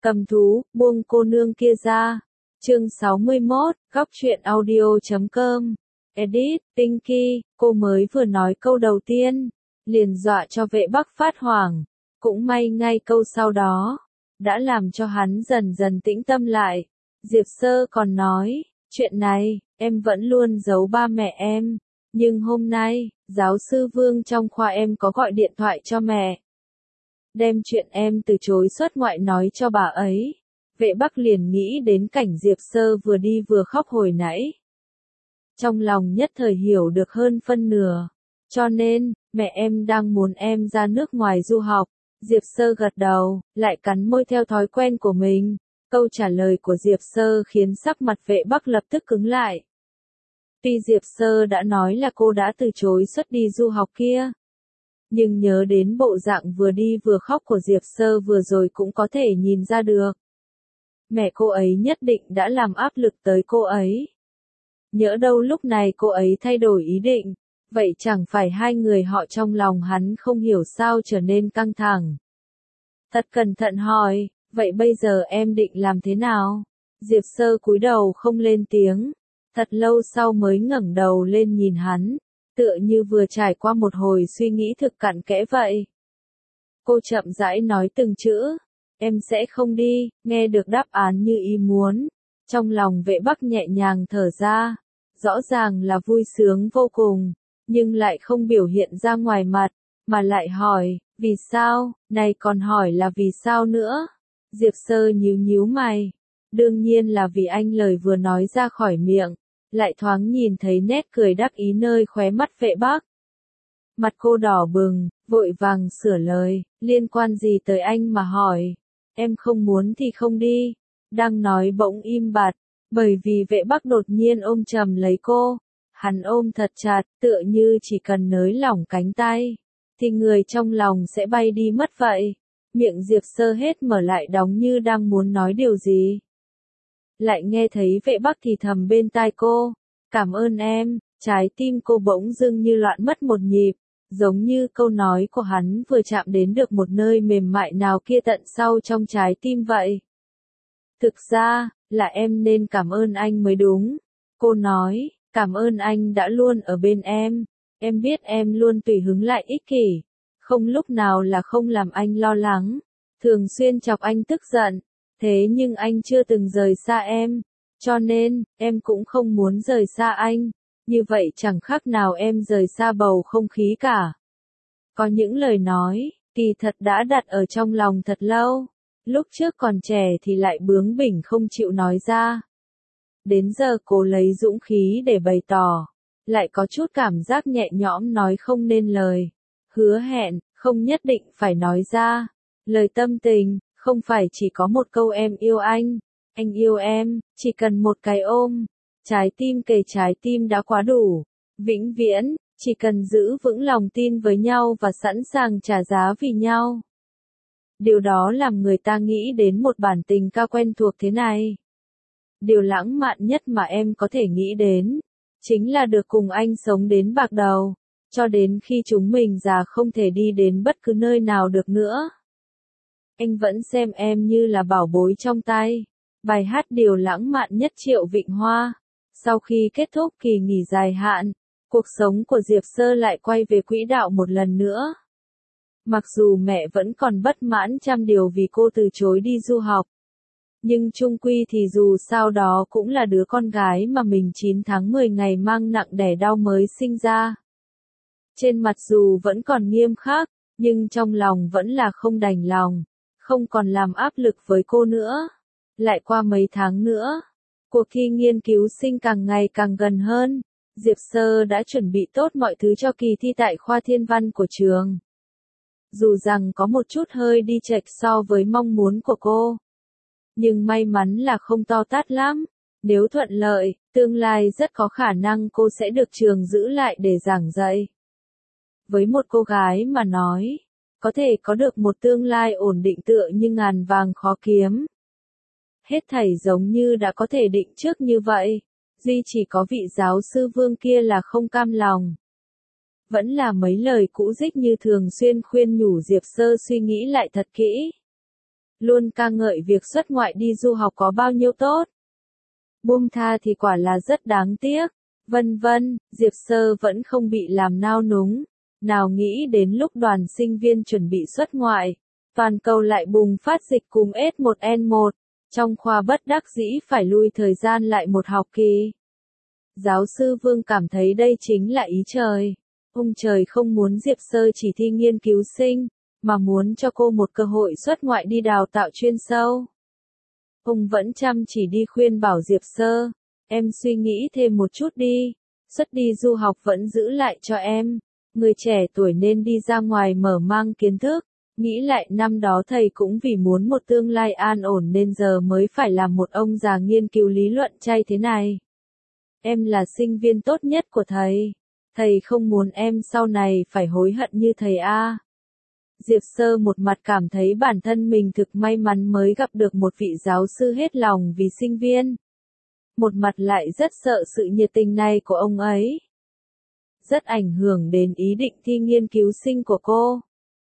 Cầm thú, buông cô nương kia ra. Chương 61, góc truyện audio.com. Edit, Pinky, cô mới vừa nói câu đầu tiên, liền dọa cho vệ Bắc phát hoảng. Cũng may ngay câu sau đó, đã làm cho hắn dần dần tĩnh tâm lại. Diệp Sơ còn nói, chuyện này, em vẫn luôn giấu ba mẹ em. Nhưng hôm nay, giáo sư Vương trong khoa em có gọi điện thoại cho mẹ. Đem chuyện em từ chối xuất ngoại nói cho bà ấy. Vệ Bắc liền nghĩ đến cảnh Diệp Sơ vừa đi vừa khóc hồi nãy. Trong lòng nhất thời hiểu được hơn phân nửa. Cho nên, mẹ em đang muốn em ra nước ngoài du học. Diệp Sơ gật đầu, lại cắn môi theo thói quen của mình. Câu trả lời của Diệp Sơ khiến sắc mặt Vệ Bắc lập tức cứng lại. Tuy Diệp Sơ đã nói là cô đã từ chối xuất đi du học kia, nhưng nhớ đến bộ dạng vừa đi vừa khóc của Diệp Sơ vừa rồi cũng có thể nhìn ra được. Mẹ cô ấy nhất định đã làm áp lực tới cô ấy. Nhỡ đâu lúc này cô ấy thay đổi ý định, vậy chẳng phải hai người họ trong lòng hắn không hiểu sao trở nên căng thẳng. Thật cẩn thận hỏi, vậy bây giờ em định làm thế nào? Diệp Sơ cúi đầu không lên tiếng, thật lâu sau mới ngẩng đầu lên nhìn hắn, tựa như vừa trải qua một hồi suy nghĩ thực cặn kẽ vậy. Cô chậm rãi nói từng chữ, em sẽ không đi. Nghe được đáp án như ý muốn, trong lòng Vệ Bắc nhẹ nhàng thở ra, rõ ràng là vui sướng vô cùng, nhưng lại không biểu hiện ra ngoài mặt, mà lại hỏi, vì sao, này còn hỏi là vì sao nữa? Diệp Sơ nhíu nhíu mày, đương nhiên là vì anh lời vừa nói ra khỏi miệng, lại thoáng nhìn thấy nét cười đắc ý nơi khóe mắt Vệ Bắc. Mặt cô đỏ bừng, vội vàng sửa lời, liên quan gì tới anh mà hỏi, em không muốn thì không đi. Đang nói bỗng im bặt, bởi vì Vệ Bắc đột nhiên ôm chầm lấy cô. Hắn ôm thật chặt, tựa như chỉ cần nới lỏng cánh tay, thì người trong lòng sẽ bay đi mất vậy. Miệng Diệp Sơ hết mở lại đóng như đang muốn nói điều gì. Lại nghe thấy Vệ Bắc thì thầm bên tai cô, cảm ơn em. Trái tim cô bỗng dưng như loạn mất một nhịp, giống như câu nói của hắn vừa chạm đến được một nơi mềm mại nào kia tận sau trong trái tim vậy. Thực ra, là em nên cảm ơn anh mới đúng. Cô nói, cảm ơn anh đã luôn ở bên em biết em luôn tùy hứng lại ích kỷ, không lúc nào là không làm anh lo lắng, thường xuyên chọc anh tức giận, thế nhưng anh chưa từng rời xa em, cho nên, em cũng không muốn rời xa anh, như vậy chẳng khác nào em rời xa bầu không khí cả. Có những lời nói, kỳ thật đã đặt ở trong lòng thật lâu, lúc trước còn trẻ thì lại bướng bỉnh không chịu nói ra. Đến giờ cô lấy dũng khí để bày tỏ, lại có chút cảm giác nhẹ nhõm nói không nên lời. Hứa hẹn, không nhất định phải nói ra. Lời tâm tình, không phải chỉ có một câu em yêu anh yêu em, chỉ cần một cái ôm. Trái tim kề trái tim đã quá đủ. Vĩnh viễn, chỉ cần giữ vững lòng tin với nhau và sẵn sàng trả giá vì nhau. Điều đó làm người ta nghĩ đến một bản tình ca quen thuộc thế này. Điều lãng mạn nhất mà em có thể nghĩ đến, chính là được cùng anh sống đến bạc đầu, cho đến khi chúng mình già không thể đi đến bất cứ nơi nào được nữa. Anh vẫn xem em như là bảo bối trong tay. Bài hát Điều lãng mạn nhất Triệu Vịnh Hoa. Sau khi kết thúc kỳ nghỉ dài hạn, cuộc sống của Diệp Sơ lại quay về quỹ đạo một lần nữa. Mặc dù mẹ vẫn còn bất mãn trăm điều vì cô từ chối đi du học, nhưng chung quy thì dù sao đó cũng là đứa con gái mà mình 9 tháng 10 ngày mang nặng đẻ đau mới sinh ra. Trên mặt dù vẫn còn nghiêm khắc, nhưng trong lòng vẫn là không đành lòng, không còn làm áp lực với cô nữa. Lại qua mấy tháng nữa, cuộc thi nghiên cứu sinh càng ngày càng gần hơn, Diệp Sơ đã chuẩn bị tốt mọi thứ cho kỳ thi tại khoa thiên văn của trường. Dù rằng có một chút hơi đi chệch so với mong muốn của cô, nhưng may mắn là không to tát lắm. Nếu thuận lợi, tương lai rất có khả năng cô sẽ được trường giữ lại để giảng dạy. Với một cô gái mà nói, có thể có được một tương lai ổn định tựa như ngàn vàng khó kiếm. Hết thảy giống như đã có thể định trước như vậy, duy chỉ có vị giáo sư Vương kia là không cam lòng. Vẫn là mấy lời cũ dích như thường xuyên khuyên nhủ Diệp Sơ suy nghĩ lại thật kỹ. luôn ca ngợi việc xuất ngoại đi du học có bao nhiêu tốt. Buông tha thì quả là rất đáng tiếc, vân vân, Diệp Sơ vẫn không bị làm nao núng. Nào nghĩ đến lúc đoàn sinh viên chuẩn bị xuất ngoại, toàn cầu lại bùng phát dịch cúm S1N1, trong khoa bất đắc dĩ phải lui thời gian lại một học kỳ. Giáo sư Vương cảm thấy đây chính là ý trời. Ông trời không muốn Diệp Sơ chỉ thi nghiên cứu sinh, mà muốn cho cô một cơ hội xuất ngoại đi đào tạo chuyên sâu. Ông vẫn chăm chỉ đi khuyên bảo Diệp Sơ, em suy nghĩ thêm một chút đi, xuất đi du học vẫn giữ lại cho em. Người trẻ tuổi nên đi ra ngoài mở mang kiến thức, nghĩ lại năm đó thầy cũng vì muốn một tương lai an ổn nên giờ mới phải làm một ông già nghiên cứu lý luận chay thế này. Em là sinh viên tốt nhất của thầy, thầy không muốn em sau này phải hối hận như thầy a. Diệp Sơ một mặt cảm thấy bản thân mình thực may mắn mới gặp được một vị giáo sư hết lòng vì sinh viên. Một mặt lại rất sợ sự nhiệt tình này của ông ấy. Rất ảnh hưởng đến ý định thi nghiên cứu sinh của cô.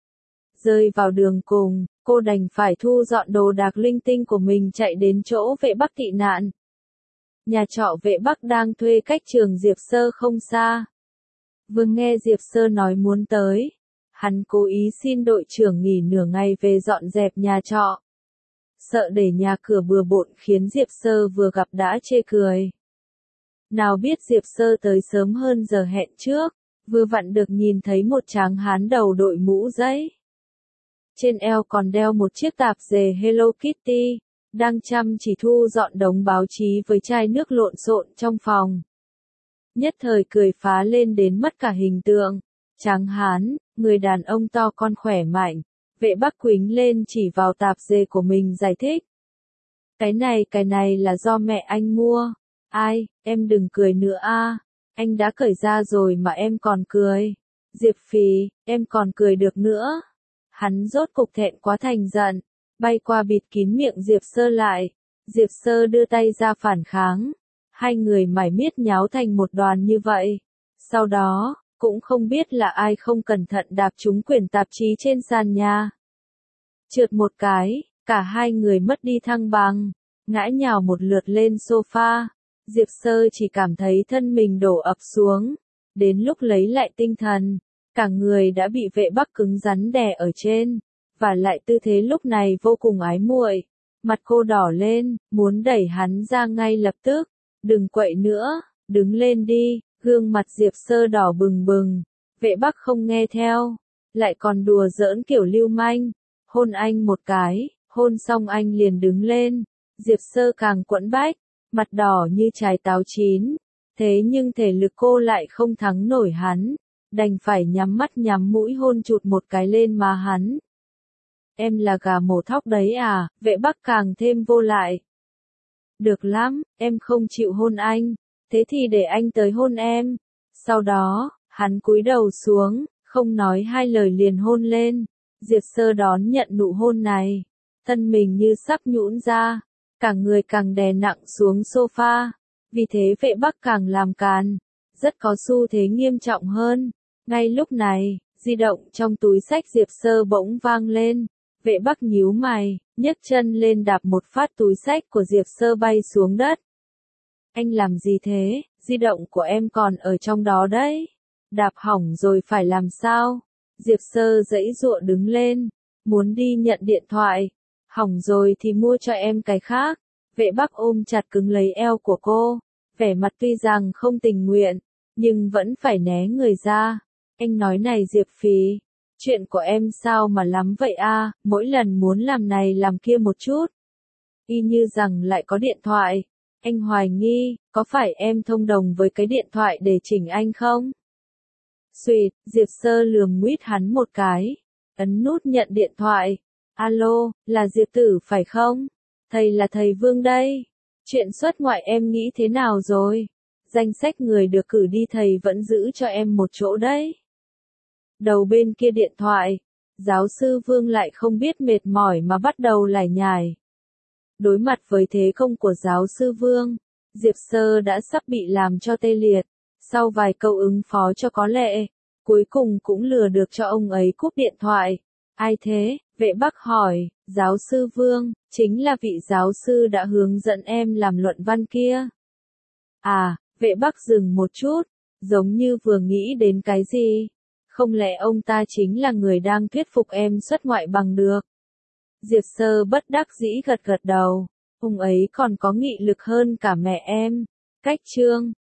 Rơi vào đường cùng, cô đành phải thu dọn đồ đạc linh tinh của mình chạy đến chỗ Vệ Bắc tị nạn. Nhà trọ Vệ Bắc đang thuê cách trường Diệp Sơ không xa. Vừa nghe Diệp Sơ nói muốn tới, hắn cố ý xin đội trưởng nghỉ nửa ngày về dọn dẹp nhà trọ. Sợ để nhà cửa bừa bộn khiến Diệp Sơ vừa gặp đã chê cười. Nào biết Diệp Sơ tới sớm hơn giờ hẹn trước, vừa vặn được nhìn thấy một tráng hán đầu đội mũ giấy. Trên eo còn đeo một chiếc tạp dề Hello Kitty, đang chăm chỉ thu dọn đống báo chí với chai nước lộn xộn trong phòng. Nhất thời cười phá lên đến mất cả hình tượng. Tráng hán, người đàn ông to con khỏe mạnh, Vệ Bắc quính lên chỉ vào tạp dề của mình giải thích. Cái này là do mẹ anh mua. Ai, em đừng cười nữa a, anh đã cởi ra rồi mà em còn cười. Diệp Phì, em còn cười được nữa. Hắn rốt cục thẹn quá thành giận, bay qua bịt kín miệng Diệp Sơ lại. Diệp Sơ đưa tay ra phản kháng. Hai người mải miết nháo thành một đoàn như vậy. Sau đó, cũng không biết là ai không cẩn thận đạp trúng quyển tạp chí trên sàn nhà. Trượt một cái, cả hai người mất đi thăng bằng, ngã nhào một lượt lên sofa. Diệp Sơ chỉ cảm thấy thân mình đổ ập xuống. Đến lúc lấy lại tinh thần, cả người đã bị Vệ Bắc cứng rắn đè ở trên, và lại tư thế lúc này vô cùng ái muội. Mặt cô đỏ lên, muốn đẩy hắn ra ngay lập tức. Đừng quậy nữa, đứng lên đi. Gương mặt Diệp Sơ đỏ bừng bừng. Vệ Bắc không nghe theo, lại còn đùa giỡn kiểu lưu manh. Hôn anh một cái, hôn xong anh liền đứng lên. Diệp Sơ càng quẫn bách, mặt đỏ như trái táo chín. Thế nhưng thể lực cô lại không thắng nổi hắn, đành phải nhắm mắt nhắm mũi hôn chụt một cái lên má hắn. Em là gà mổ thóc đấy à? Vệ Bắc càng thêm vô lại. Được lắm, em không chịu hôn anh, thế thì để anh tới hôn em. Sau đó, hắn cúi đầu xuống, không nói hai lời liền hôn lên. Diệp Sơ đón nhận nụ hôn này, thân mình như sắp nhũn ra, cả người càng đè nặng xuống sofa. Vì thế Vệ Bắc càng làm càn, rất có xu thế nghiêm trọng hơn. Ngay lúc này, di động trong túi xách Diệp Sơ bỗng vang lên. Vệ Bắc nhíu mày, nhấc chân lên đạp một phát túi xách của Diệp Sơ bay xuống đất. Anh làm gì thế? Di động của em còn ở trong đó đấy. Đạp hỏng rồi phải làm sao? Diệp Sơ giãy giụa đứng lên, muốn đi nhận điện thoại. Hỏng rồi thì mua cho em cái khác. Vệ Bắc ôm chặt cứng lấy eo của cô, vẻ mặt tuy rằng không tình nguyện, nhưng vẫn phải né người ra. Anh nói này Diệp Phì, chuyện của em sao mà lắm vậy a, mỗi lần muốn làm này làm kia một chút. Y như rằng lại có điện thoại. Anh hoài nghi, có phải em thông đồng với cái điện thoại để chỉnh anh không? Xuyệt, Diệp Sơ lườm nguýt hắn một cái, ấn nút nhận điện thoại. Alo, là Diệp Tử phải không? Thầy là thầy Vương đây. Chuyện xuất ngoại em nghĩ thế nào rồi? Danh sách người được cử đi thầy vẫn giữ cho em một chỗ đấy. Đầu bên kia điện thoại, giáo sư Vương lại không biết mệt mỏi mà bắt đầu lải nhải. Đối mặt với thế công của giáo sư Vương, Diệp Sơ đã sắp bị làm cho tê liệt. Sau vài câu ứng phó cho có lệ, cuối cùng cũng lừa được cho ông ấy cúp điện thoại. Ai thế? Vệ Bắc hỏi, giáo sư Vương, chính là vị giáo sư đã hướng dẫn em làm luận văn kia. À, Vệ Bắc dừng một chút, giống như vừa nghĩ đến cái gì. Không lẽ ông ta chính là người đang thuyết phục em xuất ngoại bằng được? Diệp Sơ bất đắc dĩ gật gật đầu. Ông ấy còn có nghị lực hơn cả mẹ em. Cách chương